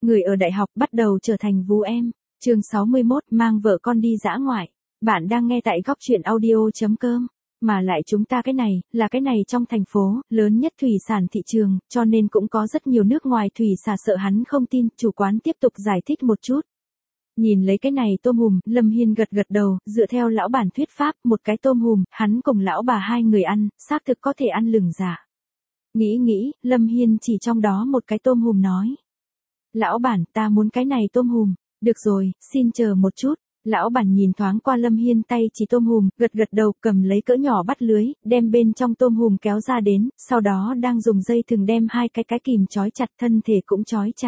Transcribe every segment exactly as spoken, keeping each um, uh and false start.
Người ở đại học bắt đầu trở thành vú em. Chương sáu mươi mốt, mang vợ con đi dã ngoại. Bạn đang nghe tại góc truyện audio chấm com. Mà lại chúng ta cái này, là cái này trong thành phố, lớn nhất thủy sản thị trường, cho nên cũng có rất nhiều nước ngoài thủy xà sợ hắn không tin, chủ quán tiếp tục giải thích một chút. Nhìn lấy cái này tôm hùm, Lâm Hiên gật gật đầu, dựa theo lão bản thuyết pháp, một cái tôm hùm, hắn cùng lão bà hai người ăn, xác thực có thể ăn lửng giả. Nghĩ nghĩ, Lâm Hiên chỉ trong đó một cái tôm hùm nói. Lão bản, ta muốn cái này tôm hùm. Được rồi, xin chờ một chút. Lão bản nhìn thoáng qua Lâm Hiên tay chỉ tôm hùm, gật gật đầu, cầm lấy cỡ nhỏ bắt lưới, đem bên trong tôm hùm kéo ra đến, sau đó đang dùng dây thừng đem hai cái cái kìm trói chặt, thân thể cũng trói chặt.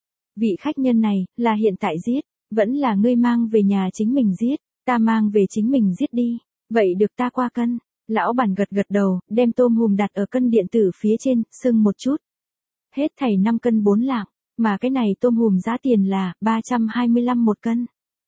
Vị khách nhân này, là hiện tại giết, vẫn là ngươi mang về nhà chính mình giết, ta mang về chính mình giết đi, vậy được ta qua cân. Lão bản gật gật đầu, đem tôm hùm đặt ở cân điện tử phía trên, sưng một chút. Hết thảy năm cân bốn lạng, mà cái này tôm hùm giá tiền là ba trăm hai mươi lăm một cân.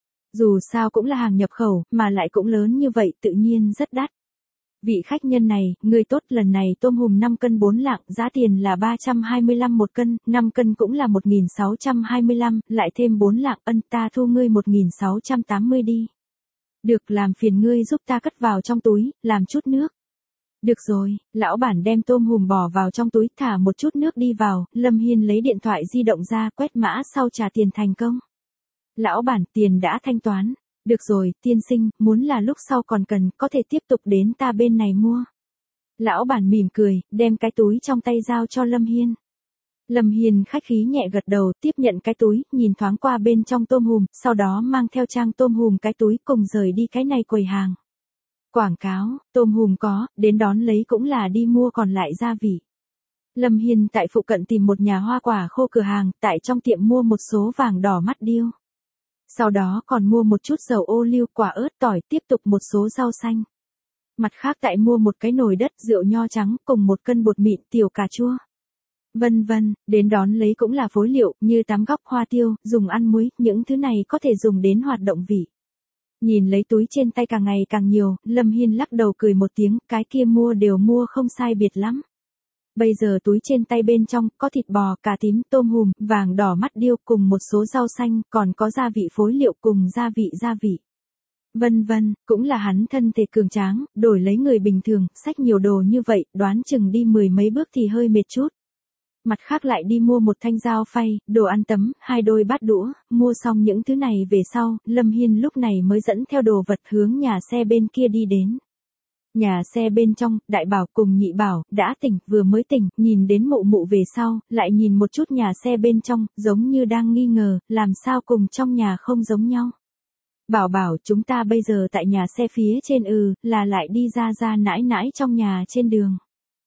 Dù sao cũng là hàng nhập khẩu, mà lại cũng lớn như vậy tự nhiên rất đắt. Vị khách nhân này, người tốt, lần này tôm hùm năm cân bốn lạng, giá tiền là ba trăm hai mươi lăm một cân, năm cân cũng là một nghìn sáu trăm hai mươi lăm, lại thêm bốn lạng, ân ta thu ngươi một nghìn sáu trăm tám mươi đi. Được, làm phiền ngươi giúp ta cất vào trong túi, làm chút nước. Được rồi, lão bản đem tôm hùm bỏ vào trong túi, thả một chút nước đi vào, Lâm Hiên lấy điện thoại di động ra, quét mã sau trả tiền thành công. Lão bản, tiền đã thanh toán. Được rồi, tiên sinh, muốn là lúc sau còn cần, có thể tiếp tục đến ta bên này mua. Lão bản mỉm cười, đem cái túi trong tay giao cho Lâm Hiên. Lâm Hiên khách khí nhẹ gật đầu, tiếp nhận cái túi, nhìn thoáng qua bên trong tôm hùm, sau đó mang theo trang tôm hùm cái túi cùng rời đi cái này quầy hàng. Quảng cáo, tôm hùm có, đến đón lấy cũng là đi mua còn lại gia vị. Lâm Hiên tại phụ cận tìm một nhà hoa quả khô cửa hàng, tại trong tiệm mua một số vàng đỏ mắt điêu. Sau đó còn mua một chút dầu ô liu, quả ớt, tỏi, tiếp tục một số rau xanh. Mặt khác tại mua một cái nồi đất, rượu nho trắng, cùng một cân bột mịn, tiểu cà chua. Vân vân, đến đón lấy cũng là phối liệu, như tám góc hoa tiêu, dùng ăn muối, những thứ này có thể dùng đến hoạt động vị. Nhìn lấy túi trên tay càng ngày càng nhiều, Lâm Hiên lắc đầu cười một tiếng, cái kia mua đều mua không sai biệt lắm. Bây giờ túi trên tay bên trong, có thịt bò, cà tím, tôm hùm, vàng đỏ mắt điêu cùng một số rau xanh, còn có gia vị phối liệu cùng gia vị gia vị. Vân vân, cũng là hắn thân thể cường tráng, đổi lấy người bình thường, xách nhiều đồ như vậy, đoán chừng đi mười mấy bước thì hơi mệt chút. Mặt khác lại đi mua một thanh dao phay, đồ ăn tấm, hai đôi bát đũa, mua xong những thứ này về sau, Lâm Hiên lúc này mới dẫn theo đồ vật hướng nhà xe bên kia đi đến. Nhà xe bên trong, đại bảo cùng nhị bảo, đã tỉnh, vừa mới tỉnh, nhìn đến mụ mụ về sau, lại nhìn một chút nhà xe bên trong, giống như đang nghi ngờ, làm sao cùng trong nhà không giống nhau. Bảo bảo, chúng ta bây giờ tại nhà xe phía trên ừ, là lại đi ra ra nãi nãi trong nhà trên đường.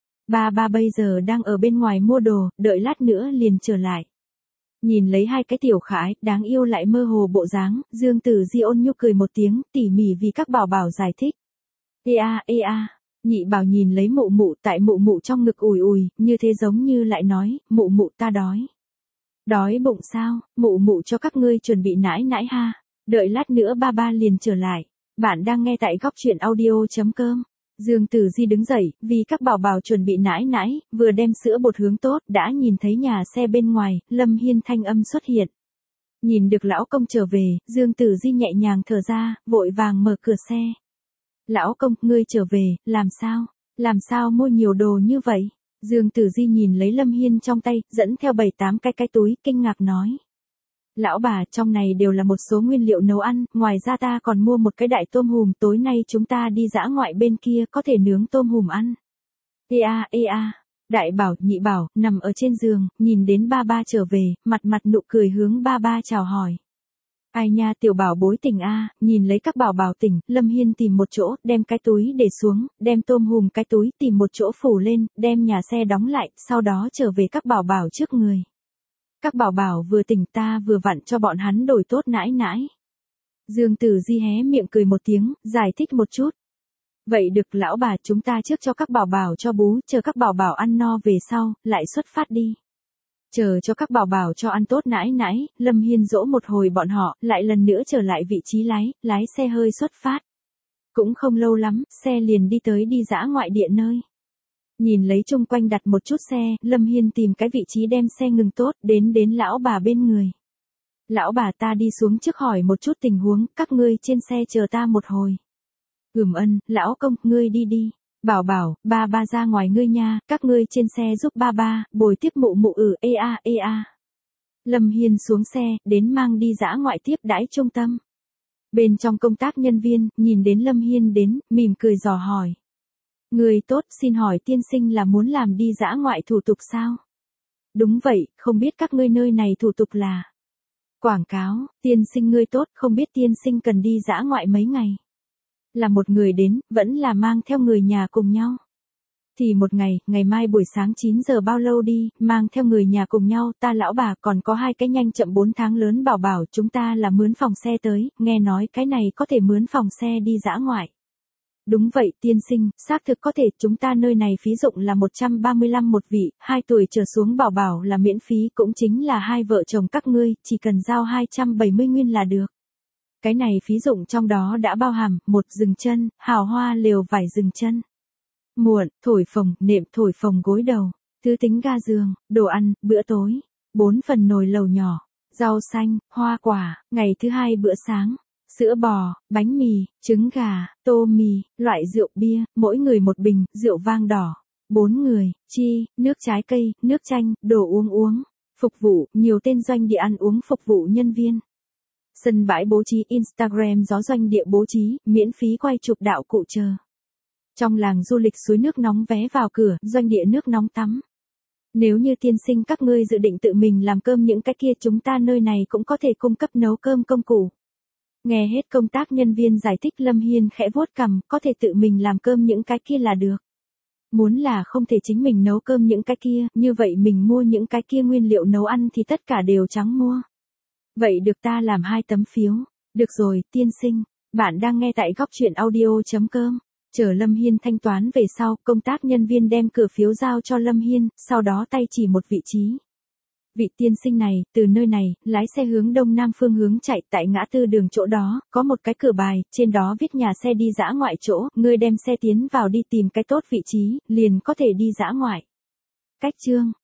Ba ba bây giờ đang ở bên ngoài mua đồ, đợi lát nữa liền trở lại. Nhìn lấy hai cái tiểu khải, đáng yêu lại mơ hồ bộ dáng, Dương Tử Di ôn nhu cười một tiếng, tỉ mỉ vì các bảo bảo giải thích. Ê a, ê a, nhị bảo nhìn lấy mụ mụ tại mụ mụ trong ngực ùi ùi, như thế giống như lại nói, mụ mụ ta đói. Đói bụng sao, mụ mụ cho các ngươi chuẩn bị nãi nãi ha, đợi lát nữa ba ba liền trở lại. Bạn đang nghe tại góc truyện audio chấm com. Dương Tử Di đứng dậy, vì các bảo bảo chuẩn bị nãi nãi, vừa đem sữa bột hướng tốt, đã nhìn thấy nhà xe bên ngoài, Lâm Hiên thanh âm xuất hiện. Nhìn được lão công trở về, Dương Tử Di nhẹ nhàng thở ra, vội vàng mở cửa xe. Lão công, ngươi trở về, làm sao? Làm sao mua nhiều đồ như vậy? Dương Tử Di nhìn lấy Lâm Hiên trong tay, dẫn theo bảy tám cái cái túi, kinh ngạc nói. Lão bà, trong này đều là một số nguyên liệu nấu ăn, ngoài ra ta còn mua một cái đại tôm hùm, tối nay chúng ta đi dã ngoại bên kia có thể nướng tôm hùm ăn. Ê a, ê a, đại bảo, nhị bảo, nằm ở trên giường, nhìn đến ba ba trở về, mặt mặt nụ cười hướng ba ba chào hỏi. Ai nha, tiểu bảo bối tỉnh a, nhìn lấy các bảo bảo tỉnh, Lâm Hiên tìm một chỗ, đem cái túi để xuống, đem tôm hùm cái túi tìm một chỗ phủ lên, đem nhà xe đóng lại, sau đó trở về các bảo bảo trước người. Các bảo bảo vừa tỉnh, ta vừa vặn cho bọn hắn đổi tốt nãi nãi. Dương Tử Di hé miệng cười một tiếng, giải thích một chút. Vậy được lão bà, chúng ta trước cho các bảo bảo cho bú, chờ các bảo bảo ăn no về sau, lại xuất phát đi. Chờ cho các bảo bảo cho ăn tốt nãi nãi, Lâm Hiên dỗ một hồi bọn họ, lại lần nữa trở lại vị trí lái, lái xe hơi xuất phát. Cũng không lâu lắm, xe liền đi tới đi dã ngoại địa nơi. Nhìn lấy chung quanh đặt một chút xe, Lâm Hiên tìm cái vị trí đem xe ngừng tốt, đến đến lão bà bên người. Lão bà ta đi xuống trước hỏi một chút tình huống, các ngươi trên xe chờ ta một hồi. Ừm ân, lão công, ngươi đi đi. Bảo bảo, ba ba ra ngoài ngươi nha, các ngươi trên xe giúp ba ba, bồi tiếp mụ mụ ừ, ê a, ê a. Lâm Hiên xuống xe, đến mang đi dã ngoại tiếp đãi trung tâm. Bên trong công tác nhân viên, nhìn đến Lâm Hiên đến, mỉm cười dò hỏi. Người tốt, xin hỏi tiên sinh là muốn làm đi dã ngoại thủ tục sao? Đúng vậy, không biết các ngươi nơi này thủ tục là. Quảng cáo, tiên sinh ngươi tốt, không biết tiên sinh cần đi dã ngoại mấy ngày. Là một người đến, vẫn là mang theo người nhà cùng nhau. Thì một ngày, ngày mai buổi sáng chín giờ bao lâu đi, mang theo người nhà cùng nhau, ta lão bà còn có hai cái nhanh chậm bốn tháng lớn bảo bảo, chúng ta là mướn phòng xe tới, nghe nói cái này có thể mướn phòng xe đi dã ngoại. Đúng vậy tiên sinh, xác thực có thể, chúng ta nơi này phí dụng là một trăm ba mươi lăm một vị, hai tuổi trở xuống bảo bảo là miễn phí, cũng chính là hai vợ chồng các ngươi, chỉ cần giao hai trăm bảy mươi nguyên là được. Cái này phí dụng trong đó đã bao hàm, một giường chân, hào hoa lều vải giường chân. Muộn, thổi phồng, nệm thổi phồng gối đầu, thứ tính ga giường, đồ ăn, bữa tối, bốn phần nồi lầu nhỏ, rau xanh, hoa quả, ngày thứ hai bữa sáng. Sữa bò, bánh mì, trứng gà, tô mì, loại rượu bia, mỗi người một bình, rượu vang đỏ. Bốn người, chi, nước trái cây, nước chanh, đồ uống uống. Phục vụ, nhiều tên doanh địa ăn uống phục vụ nhân viên. Sân bãi bố trí Instagram gió doanh địa bố trí, miễn phí quay chụp đạo cụ chờ. Trong làng du lịch suối nước nóng vé vào cửa, doanh địa nước nóng tắm. Nếu như tiên sinh các ngươi dự định tự mình làm cơm những cái kia chúng ta nơi này cũng có thể cung cấp nấu cơm công cụ. Nghe hết công tác nhân viên giải thích Lâm Hiên khẽ vuốt cằm, có thể tự mình làm cơm những cái kia là được. Muốn là không thể chính mình nấu cơm những cái kia, như vậy mình mua những cái kia nguyên liệu nấu ăn thì tất cả đều trắng mua. Vậy được ta làm hai tấm phiếu. Được rồi, tiên sinh, bạn đang nghe tại góc truyện audio chấm com. Chờ Lâm Hiên thanh toán về sau, công tác nhân viên đem cửa phiếu giao cho Lâm Hiên, sau đó tay chỉ một vị trí. Vị tiên sinh này, từ nơi này, lái xe hướng đông nam phương hướng chạy, tại ngã tư đường chỗ đó, có một cái cửa bài, trên đó viết nhà xe đi dã ngoại chỗ, ngươi đem xe tiến vào đi tìm cái tốt vị trí, liền có thể đi dã ngoại. Cách chương